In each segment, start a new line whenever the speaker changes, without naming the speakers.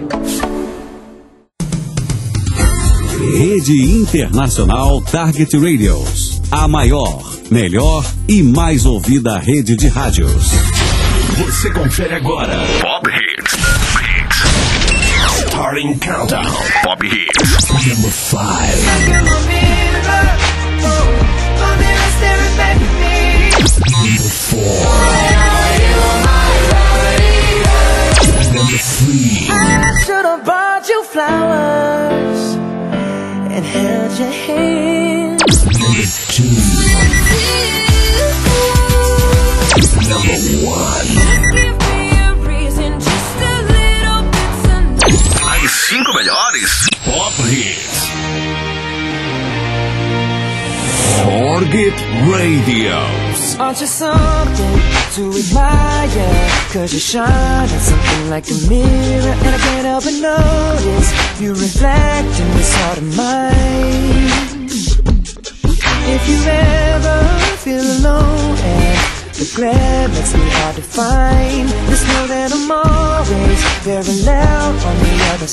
Rede Internacional Target Radios. A maior, melhor e mais ouvida rede de rádios.
Você confere agora Pop Hits. Starting Countdown. Pop Hits. Number 5. Number 4. Number 3.
I should have brought you flowers and held your hand.
Number 2. Number 1. As 5 melhores Pop Hits. Target Radios.
Aren't you something to admire? 'Cause you shine at something like a mirror, and I can't help but notice you reflect in this heart of mine. If you ever feel alone and the glare makes me hard to find, just know that I'm always very loud on the other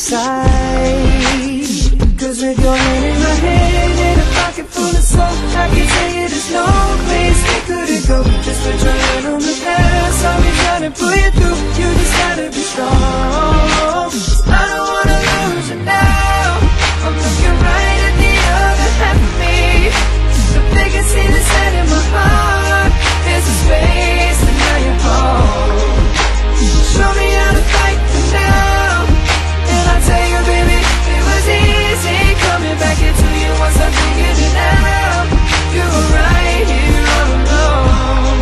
side. 'Cause with your hand in my hand and a pocket full of soul, I can tell you there's no place we couldn't go. Just put your hand on the past, I'll be trying to pull you through. You just gotta be strong. I don't wanna lose you now. I'm looking right at the other half of me. The biggest thing that's set in my heart is a space, and now you're home. Show me how to fight for now, and I'll tell you, baby, it was easy coming back into you once I figured it out. You were right here all alone.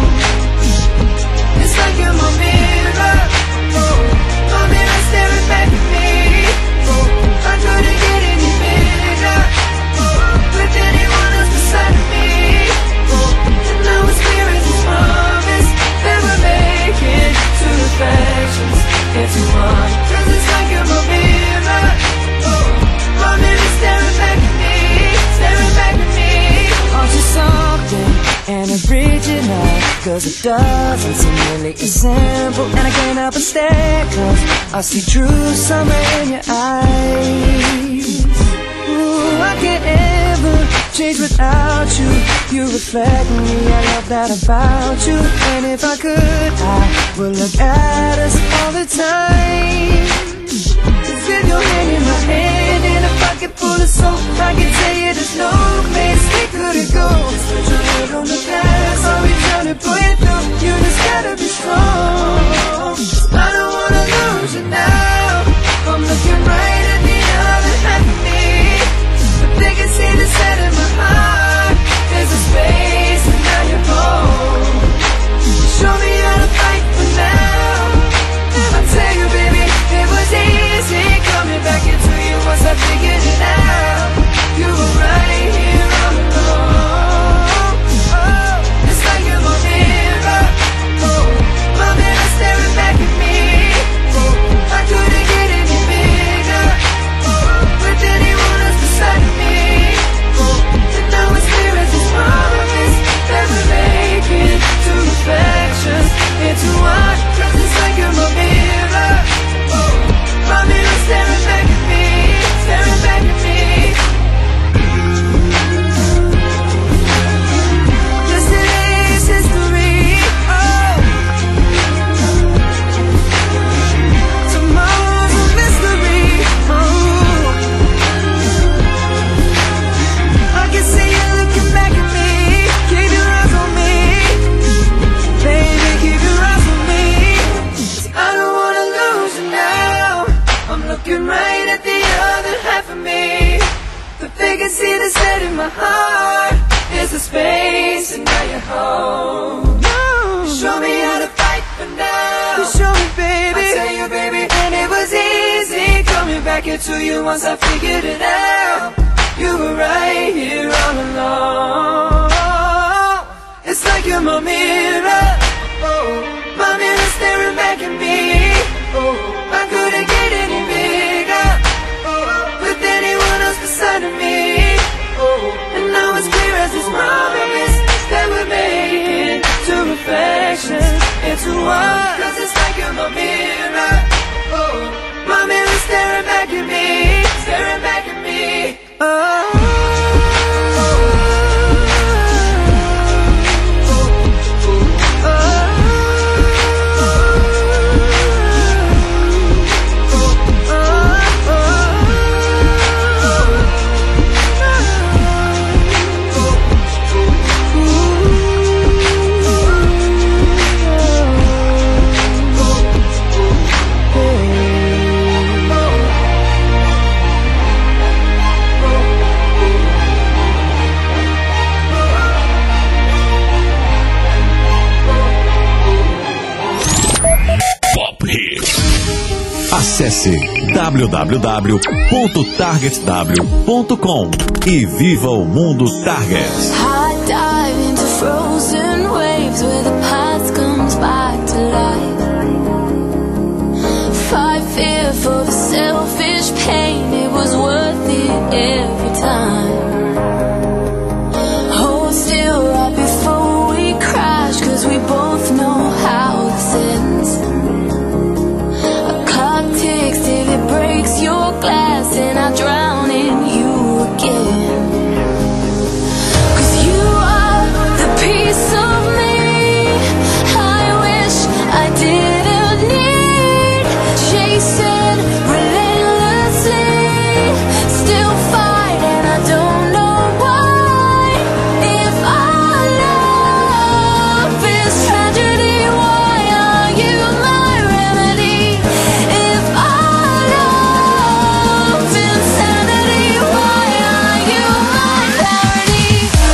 It's like you're my mirror, oh, my mirror staring back at me. Oh, I couldn't get any bigger, oh, with anyone else beside me. Oh, and now it's clear as this promise that we're making two reflections into one. 'Cause it's like you're my mirror, oh, my mirror staring back at me, staring back at me. Aren't you something and original? 'Cause it doesn't seem really as simple, and I can't help but stare, 'cause I see true summer in your eyes. Ooh, I can't ever change without you. You reflect me, I love that about you. And if I could, I would look at us all the time. 'Cause with your hand in my hand and a pocket full of soap, I can tell you there's no place we couldn't go. Just put your head on the past, I'll be trying to pull you through. You just gotta be strong. I don't wanna lose you now. I'm looking right at the other half of me. The biggest thing that's set in my heart is a space, and now you're home. Show me how to fight for now, and I'll tell you, baby, it was easy coming back into you once I figured it out. You were right here all alone. Oh, it's like you're my mirror, oh, my mirror staring back at me. Oh, I couldn't get any bigger, oh, with anyone else beside me. Oh, and now it's clear as this promise that we're making two reflections into one. 'Cause it's like you're my mirror, oh, my mirror staring back at me, staring back at me. Yesterday's history, oh, tomorrow's a mystery, oh. I can see you looking back at me. Keep your eyes on me, baby, keep your eyes on me. I don't wanna lose you now. I'm looking right at the other half of me. The biggest thing that's set in my heart is the space, and now you're home. You show me how to fight for now. You show me, baby. I tell you, baby, and it was easy coming back into you once I figured it out. You were right here all along. It's like you're my mirror, oh, my mirror staring back at me. Oh, I couldn't get any bigger, oh, with anyone else beside of me. Oh, and now it's clear as this promise that we're making two reflections into one. 'Cause it's like you're my mirror, oh, my mirror staring
Acesse www.targetw.com e viva o mundo Target.
High dive into frozen waves where the past comes back to life. Fight fear for the selfish pain, it was worth it every time. Hold still right before we crash, cause we both know how this ends. A clock ticks till it breaks your glass and I drown in you again. Cause you are the piece of me I wish I didn't need. Chasing relentlessly, still fight and I don't know why. If our love is tragedy, why are you my remedy? If our love is insanity, why are you my clarity?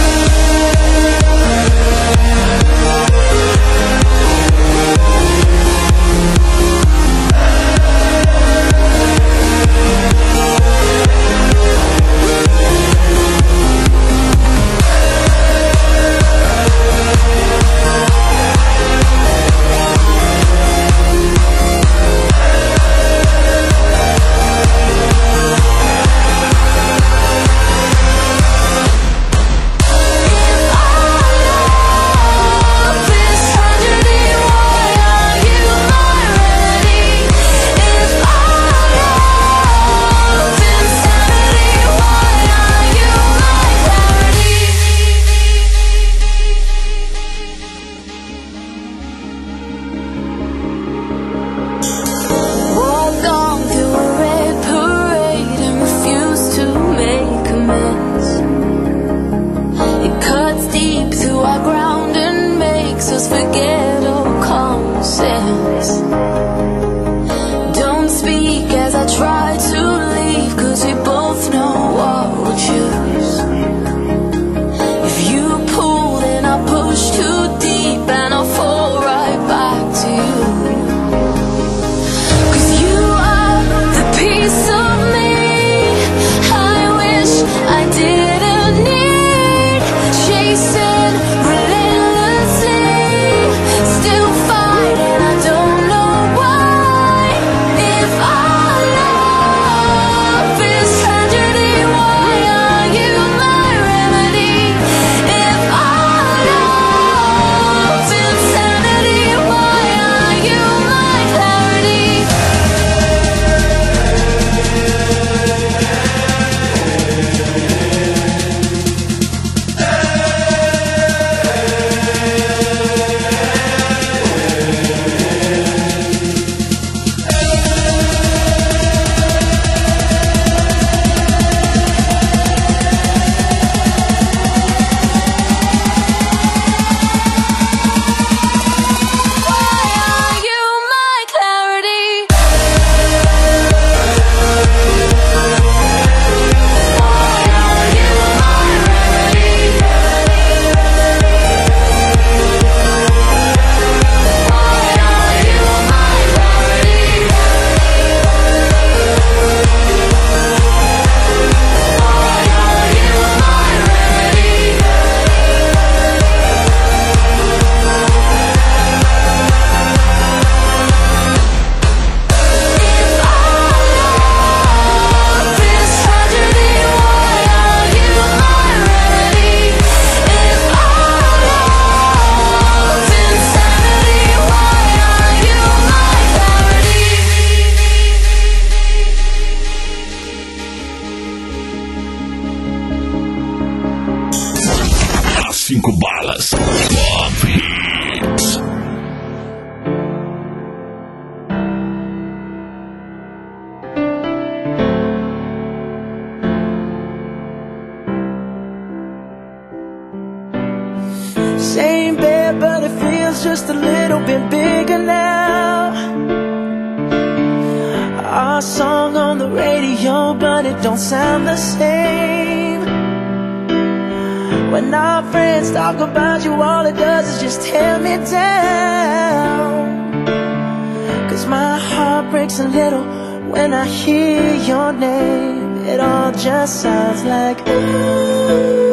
Walked on through a red parade and refused to make amends. It cuts deep through our ground and makes us forget all common sense. Don't speak as I try to leave, cause we both know what we'll choose. If you pull then I push too deep and I'll fall right back to you. Cause you are the piece of me I wish I didn't need. Chasing relentlessly, still fight and I don't know why. If our love is tragedy, why are you my remedy? If our love is insanity, why are you my clarity? Why are you my clarity? Why are you my remedy? Why are you my clarity? Why are you my remedy? If our love is tragedy, why are you my remedy? If our love is insanity, why are you my clarity?
As 5 balas. Pop Hits.
Same bed, but it feels just a little bit bigger now. Our song on the radio, but it don't sound the same. When our friends talk about you, all it does is just tear me down. 'Cause my heart breaks a little when I hear your name. It all just sounds like ooh.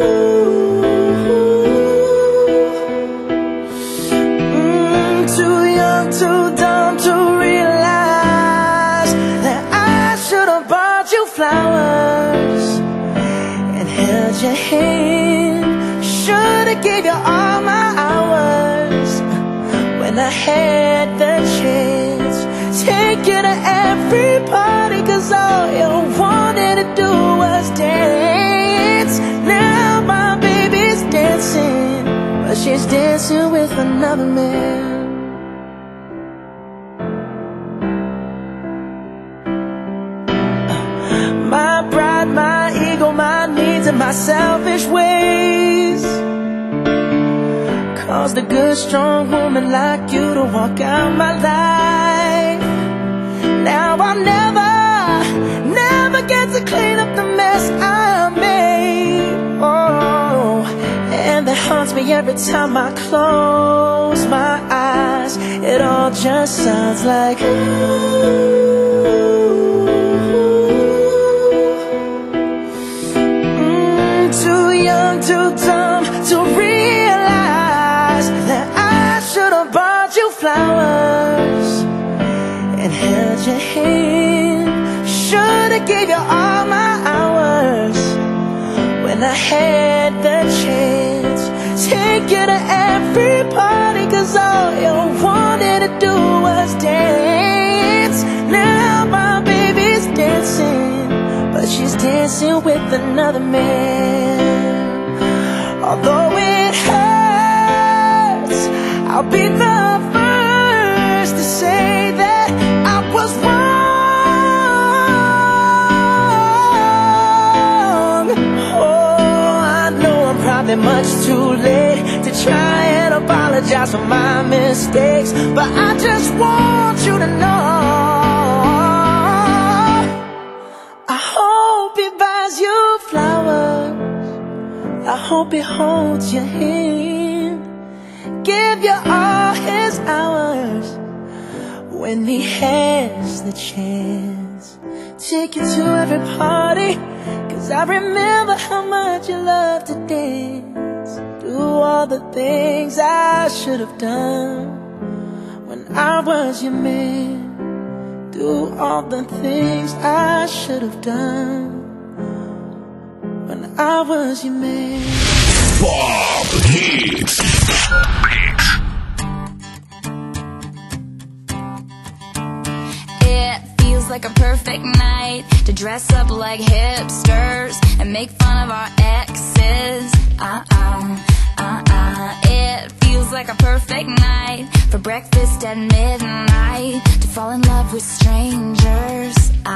Too young, too dumb to realize that I should have bought you flowers and held your hand. Should have gave you all my hours when I had the chance. Take you to every party, 'cause all you wanted to do was dance. Now my baby's dancing, but she's dancing with another man. My pride, my ego, my needs, and my selfish ways caused a good, strong woman like you to walk out my life. Now I'll never get to clean up the mess I made. Oh, and that haunts me every time I close my eyes. It all just sounds like ooh. Too young, too dumb to realize that I should have bought you flowers and held your hand. Should have gave you all my hours when I had the chance. Take you to every party, 'cause all you wanted to do was dance. Now my baby's dancing, but she's dancing with another man. Although it hurts, I'll be the first to say that I was wrong. Oh, I know I'm probably much too late to try and apologize for my mistakes, but I just want you to know I hope he holds your hand, give you all his hours when he has the chance. Take you to every party, 'cause I remember how much you loved to dance. Do all the things I should have done when I was your man. Do all the things I should have done when I was your man.
Pop Hits.
It feels like a perfect night to dress up like hipsters and make fun of our exes. It feels like a perfect night for breakfast at midnight, to fall in love with strangers.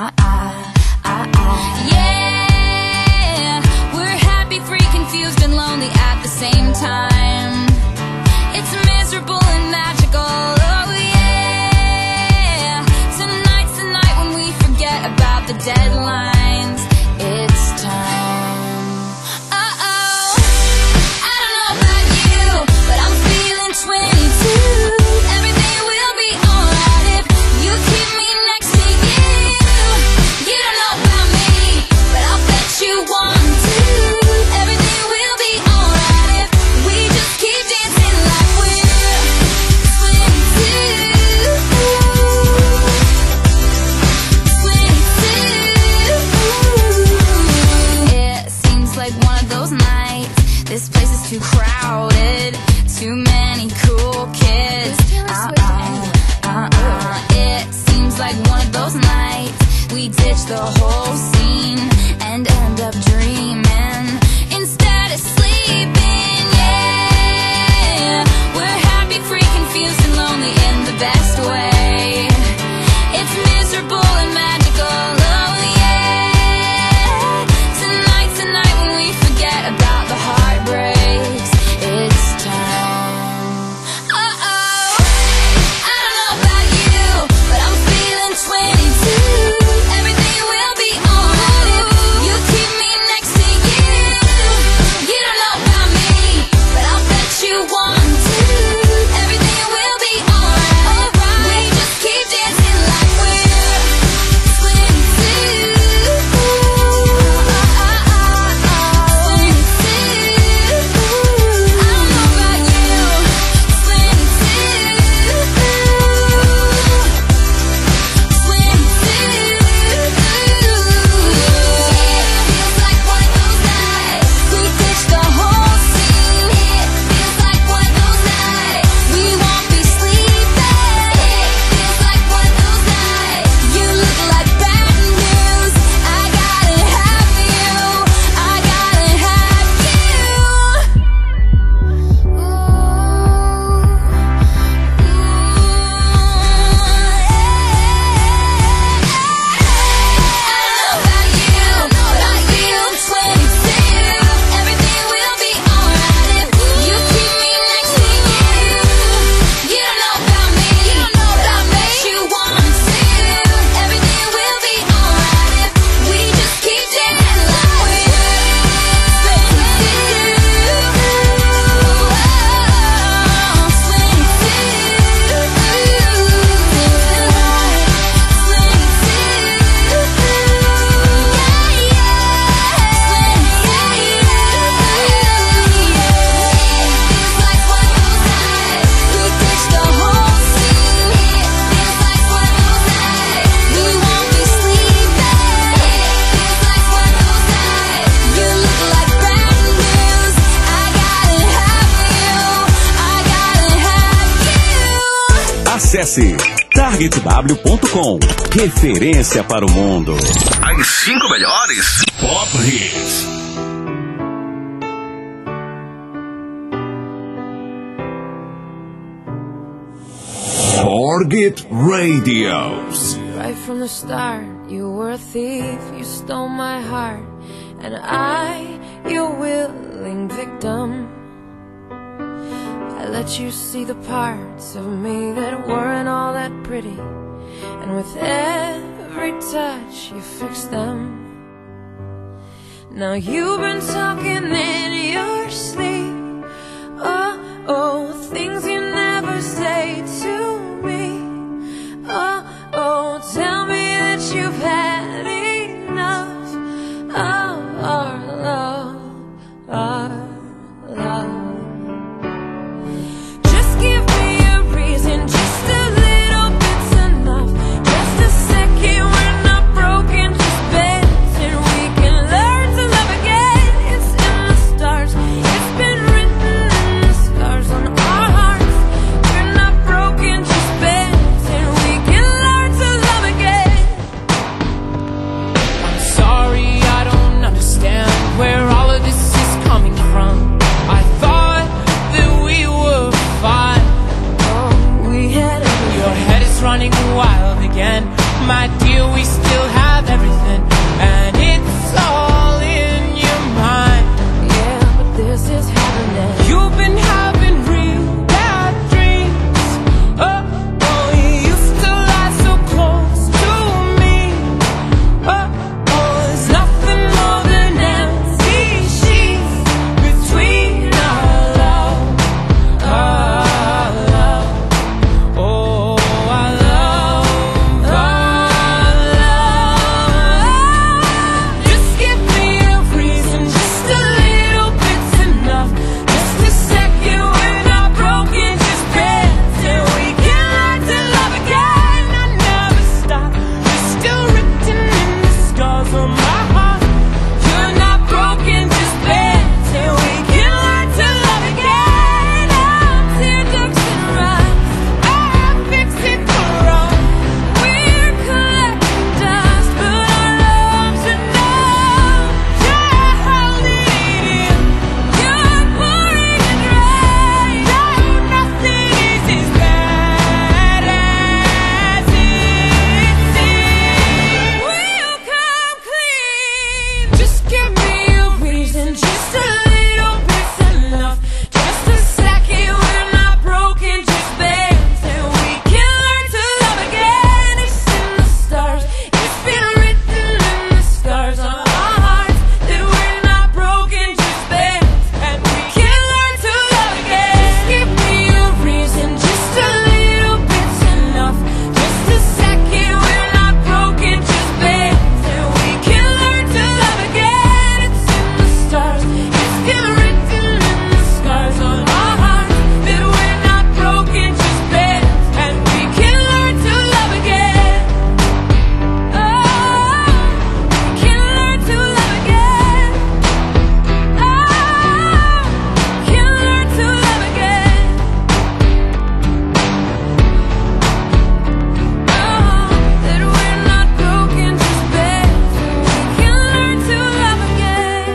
Yeah, we're happy, free, confused, and lonely at the same time. It's miserable and magical, oh yeah. Tonight's the night when we forget about the deadlines. It's time. Uh-oh, I don't know about you, but I'm feeling 22. Everything will be alright if you keep me next to you. You don't know about me, but I'll bet you want to. Everything will be alright if we just keep dancing like we're 22. 22. It seems like one of those nights. This place is too crowded, too many cool kids. It seems like one of those nights we ditch the whole scene and end up dreaming instead of sleeping. Yeah, we're happy, free, confused, and lonely in the best way. It's miserable and magical, oh yeah. Tonight's the night when we forget about the heartbreaks. It's time. Uh-oh, I don't know about you, but I'm feeling 22. Everything will be alright if you keep me next to you. You don't know about me,
Acesse targetw.com. Referência para o mundo.
As 5 melhores Pop Hits. Target Radios.
Right from the start, you were a thief, you stole my heart, and I, your willing victim. I let you see the parts of me that weren't all that pretty, and with every touch you fixed them. Now you've been talking in your sleep, oh, things you never say to me. Oh, tell me that you've had enough of our love, our love. Just give me a reason, just a little bit's enough. Just a second, we're not broken, just bent, and we can learn to love again. It's in the stars, it's been written in the scars on our hearts. We're not broken, just bent, and we can learn to love again. I'm sorry, I don't understand where all of this is coming from. I thought that we were fine. Oh, we had everything. Your head is running wild again. My dear, we still have everything, and it's all in your mind. Yeah, but this is happening. You've been having real bad dreams. Oh, you used to lie so close to me. Oh, there's nothing more than empty sheets between our love, our love. Oh, our love, our love. Just give me a reason, just a little bit's enough. Just a second, we're not broken, just bent, and we can learn to love again. I never stop, you're still written in the scars on my heart. You're not broken, just bent, and we can learn to love again. I'll tear ducts and rocks, I'll fix it for wrong. We're collecting dust, but our love's enough. You're holding it in, you're pouring it right. No, nothing is as bad as it seems. We'll come clean. Just give me a reason, just a little bit's enough. Just a second, we're not broken, just bent, and we can learn to love again. It's in the stars, it's been written in the scars on our hearts that we're not broken, just bent, and we can learn to love again. Just give me a reason, just a little bit's enough. Just a second, we're not broken, just bent, and we can learn to love again. It's in the stars, it's been written in the scars on our hearts that we're not broken, just bent, and we can learn to love again. Oh, we can learn to love again. Oh, can learn to love again. Oh, that we're not broken, just bent, and we can learn to love again.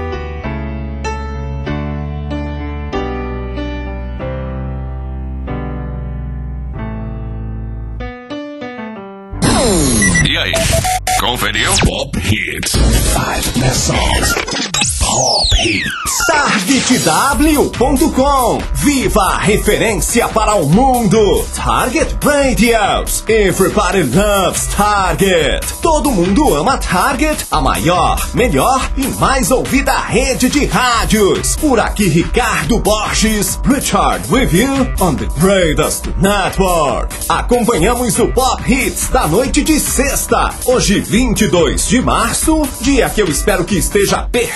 E aí, conferiu? Pop Hits. 5 best songs. Pop Hits.
targetw.com. Viva a referência para o mundo. Target Radios. Everybody loves Target. Todo mundo ama Target, a maior, melhor e mais ouvida rede de rádios. Por aqui, Ricardo Borges. Richard with you on the greatest network. Acompanhamos o Pop Hits da noite de sexta. Hoje, 22 de março. Dia que eu espero que esteja perfeito para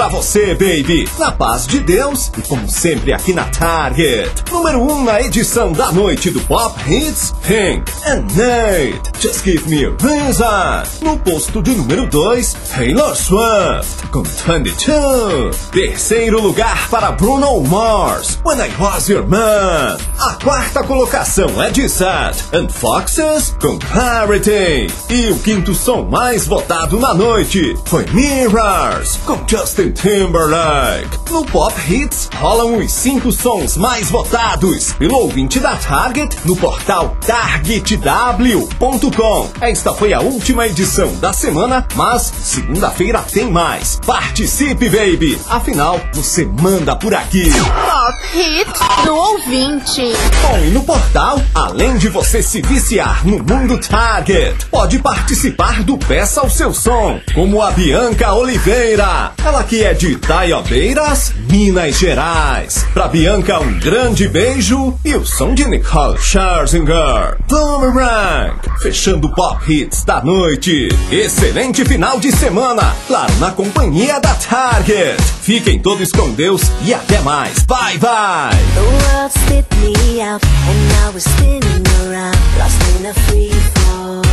pra você, baby. Na paz de Deus e como sempre aqui na Target. Número 1 na edição da noite do Pop Hits, Pink and Nate, Just Give Me a Reason. No posto de número 2, Taylor Swift, com 22. Terceiro lugar para Bruno Mars, When I Was Your Man. A quarta colocação é de Sad and Foxes, com Clarity. E o quinto som mais votado na noite foi Mirrors, com Justin Timberlake. No Pop Hits rolam os 5 sons mais votados pelo ouvinte da Target no portal targetw.com. Esta foi a última edição da semana, mas segunda-feira tem mais. Participe, baby! Afinal, você manda por aqui.
Pop Hits do ouvinte.
Bom, e no portal, além de você se viciar no mundo Target, pode participar do Peça o Seu Som, como a Bianca Oliveira. Ela que é de Taiobeiras, Minas Gerais. Pra Bianca, um grande beijo e o som de Nicole Scherzinger, Boomerang, fechando o Pop Hits da noite. Excelente final de semana, claro, na companhia da Target. Fiquem todos com Deus e até mais. Bye, bye!
The world spit me out and I was spinning around, lost in a free fall.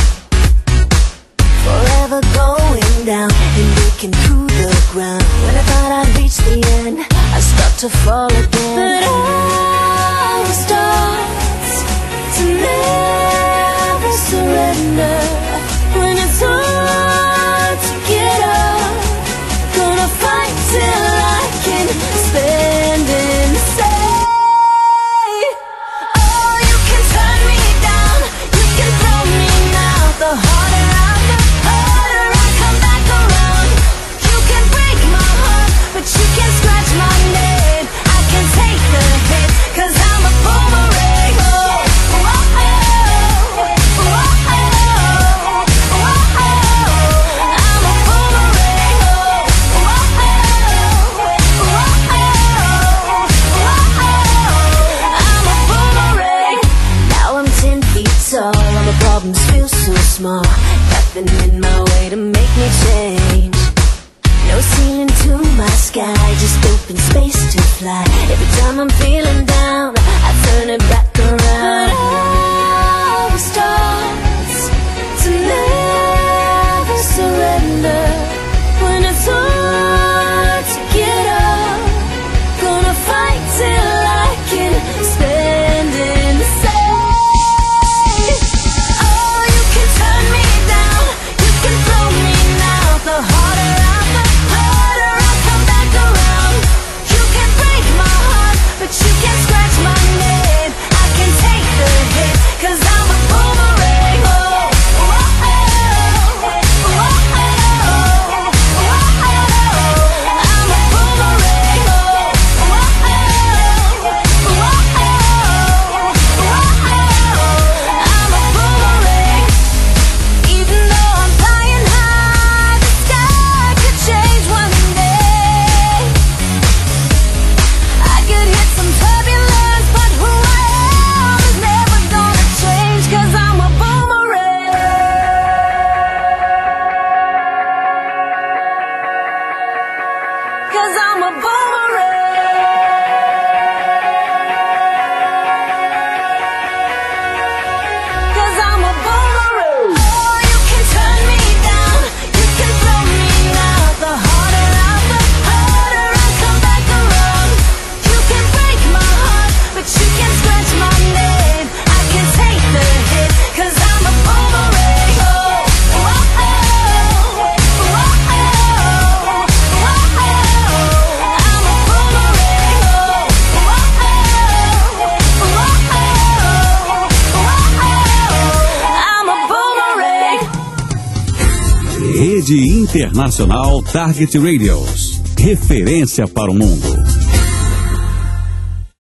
Forever going down and breaking through the ground. When I thought I'd reached the end, I start to fall again. But I will start to never surrender. When it's hard to get up, gonna fight till I can stand and say, oh, you can turn me down, you can throw me now. The harder I come back around. You can break my heart, but you can scratch my name. I can take the hit, 'cause I'm a boomerang. Oh, oh, oh, oh, oh, oh, I'm a boomerang. Oh, oh, oh, I'm a boomerang. Now I'm 10 feet tall, all my problems feel so small. Nothing in my way to make me change. No ceiling to my sky, just open space to fly. Every time I'm feeling down, I turn it back around. But I will start to never surrender. When it's hard to get up, gonna fight till I can stand and say, oh, you can turn me down, you can throw me now. The harder I come back around. You can break my heart, but you can scratch my name. I can take the hit, 'cause I'm a boomerang. Oh, oh, oh, oh, oh, I'm a boomerang. Oh, oh, oh, I'm a boomerang. Even though I'm flying high, the sky could change one day. I could hit some turbulence, but who I am is never gonna change, 'cause I'm a boomerang. 'Cause I'm a boomerang. 'Cause I'm a boomerang. Oh, you can turn me down, you can throw me now. The harder I come back around. You can break my heart, but you can scratch my name. I can take the hit, 'cause I'm a boomerang. Oh, oh, oh, oh, oh, I'm a boomerang. Oh, oh, I'm a boomerang.
Rede Internacional Target Radios. Referência para o mundo.